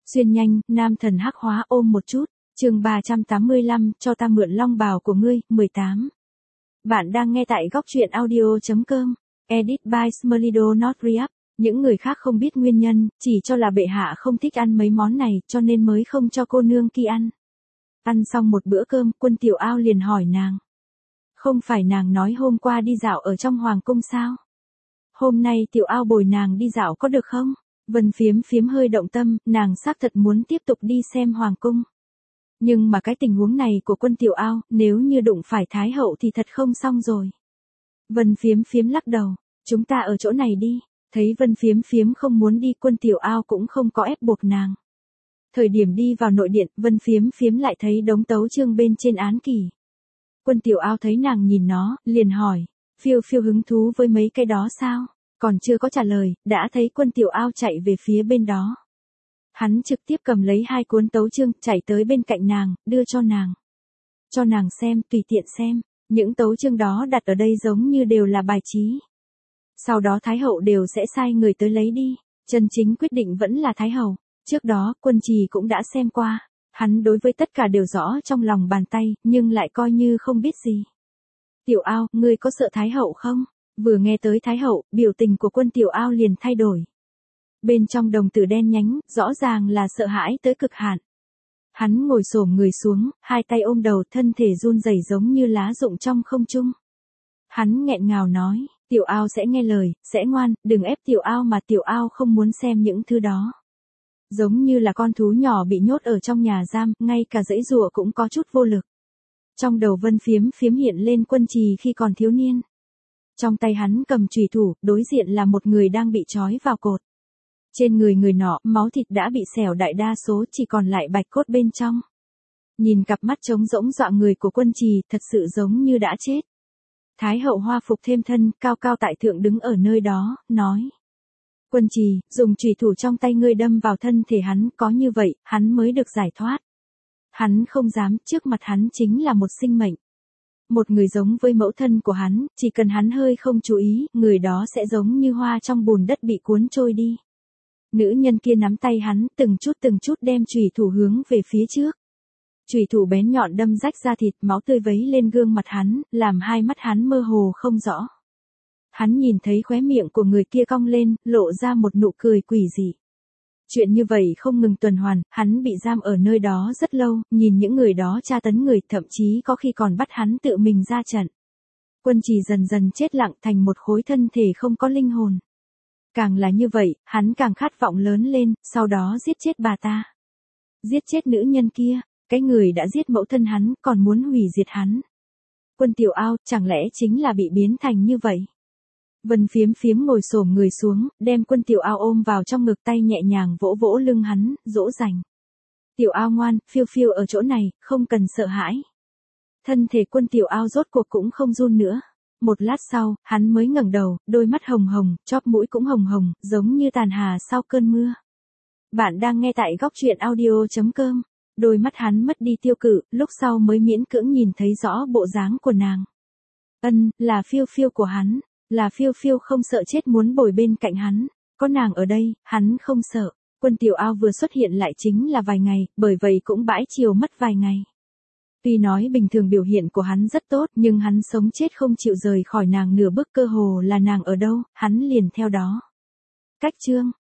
Xuyên nhanh, nam thần hắc hóa ôm một chút. Chương 385, cho ta mượn long bào của ngươi, 18. Bạn đang nghe tại góc truyện audio.com. Edit by Smelido Not Reap. Những người khác không biết nguyên nhân, chỉ cho là bệ hạ không thích ăn mấy món này, cho nên mới không cho cô nương kia ăn. Ăn xong một bữa cơm, Quân Tiểu Ao liền hỏi nàng. Không phải nàng nói hôm qua đi dạo ở trong hoàng cung sao? Hôm nay Tiểu Ao bồi nàng đi dạo có được không? Vân Phiếm Phiếm hơi động tâm, nàng xác thật muốn tiếp tục đi xem hoàng cung. Nhưng mà cái tình huống này của Quân Tiểu Ao, nếu như đụng phải Thái Hậu thì thật không xong rồi. Vân Phiếm Phiếm lắc đầu, chúng ta ở chỗ này đi. Thấy Vân Phiếm Phiếm không muốn đi, Quân Tiểu Ao cũng không có ép buộc nàng. Thời điểm đi vào nội điện, Vân Phiếm Phiếm lại thấy đống tấu chương bên trên án kỷ. Quân Tiểu Ao thấy nàng nhìn nó, liền hỏi, Phiêu Phiêu hứng thú với mấy cái đó sao? Còn chưa có trả lời, đã thấy Quân Tiểu Ao chạy về phía bên đó. Hắn trực tiếp cầm lấy 2 cuốn tấu chương, chạy tới bên cạnh nàng, đưa cho nàng. Cho nàng xem, tùy tiện xem, những tấu chương đó đặt ở đây giống như đều là bài trí. Sau đó Thái Hậu đều sẽ sai người tới lấy đi, chân chính quyết định vẫn là Thái Hậu. Trước đó, Quân Trì cũng đã xem qua, hắn đối với tất cả đều rõ trong lòng bàn tay, nhưng lại coi như không biết gì. Tiểu Ao, ngươi có sợ Thái Hậu không? Vừa nghe tới Thái Hậu, biểu tình của Quân Tiểu Ao liền thay đổi. Bên trong đồng tử đen nhánh, rõ ràng là sợ hãi tới cực hạn. Hắn ngồi xổm người xuống, 2 tay ôm đầu, thân thể run rẩy giống như lá rụng trong không trung. Hắn nghẹn ngào nói, Tiểu Ao sẽ nghe lời, sẽ ngoan, đừng ép Tiểu Ao mà Tiểu Ao không muốn xem những thứ đó. Giống như là con thú nhỏ bị nhốt ở trong nhà giam, ngay cả giãy giụa cũng có chút vô lực. Trong đầu Vân Phiếm Phiếm hiện lên Quân Trì khi còn thiếu niên. Trong tay hắn cầm chùy thủ, đối diện là một người đang bị trói vào cột. Trên người người nọ, máu thịt đã bị xẻo, đại đa số chỉ còn lại bạch cốt bên trong. Nhìn cặp mắt trống rỗng dọa người của Quân Trì, thật sự giống như đã chết. Thái Hậu hoa phục thêm thân, cao cao tại thượng đứng ở nơi đó, nói. Quân Trì, dùng chùy thủ trong tay ngươi đâm vào thân thể hắn, có như vậy, hắn mới được giải thoát. Hắn không dám, trước mặt hắn chính là một sinh mệnh. Một người giống với mẫu thân của hắn, chỉ cần hắn hơi không chú ý, người đó sẽ giống như hoa trong bùn đất bị cuốn trôi đi. Nữ nhân kia nắm tay hắn, từng chút đem chùy thủ hướng về phía trước. Chùy thủ bén nhọn đâm rách da thịt, máu tươi vấy lên gương mặt hắn, làm 2 mắt hắn mơ hồ không rõ. Hắn nhìn thấy khóe miệng của người kia cong lên, lộ ra một nụ cười quỷ dị. Chuyện như vậy không ngừng tuần hoàn, hắn bị giam ở nơi đó rất lâu, nhìn những người đó tra tấn người, thậm chí có khi còn bắt hắn tự mình ra trận. Quân Trì dần dần chết lặng thành một khối thân thể không có linh hồn. Càng là như vậy, hắn càng khát vọng lớn lên, sau đó giết chết bà ta. Giết chết nữ nhân kia, cái người đã giết mẫu thân hắn, còn muốn hủy diệt hắn. Quân Tiểu Ao, chẳng lẽ chính là bị biến thành như vậy? Vân Phiếm Phiếm ngồi xổm người xuống, đem Quân Tiểu Ao ôm vào trong ngực, tay nhẹ nhàng vỗ vỗ lưng hắn, dỗ dành. Tiểu Ao ngoan, Phiêu Phiêu ở chỗ này, không cần sợ hãi. Thân thể Quân Tiểu Ao rốt cuộc cũng không run nữa. Một lát sau, hắn mới ngẩng đầu, đôi mắt hồng hồng, chóp mũi cũng hồng hồng, giống như tàn hà sau cơn mưa. Bạn đang nghe tại góc truyện audio.com. Đôi mắt hắn mất đi tiêu cự, lúc sau mới miễn cưỡng nhìn thấy rõ bộ dáng của nàng. Là Phiêu Phiêu của hắn. Là Phiêu Phiêu không sợ chết muốn bồi bên cạnh hắn. Có nàng ở đây, hắn không sợ. Quân Tiểu Ao vừa xuất hiện lại chính là vài ngày, bởi vậy cũng bãi chiều mất vài ngày. Tuy nói bình thường biểu hiện của hắn rất tốt, nhưng hắn sống chết không chịu rời khỏi nàng nửa bước, cơ hồ là nàng ở đâu, hắn liền theo đó. Cách chương.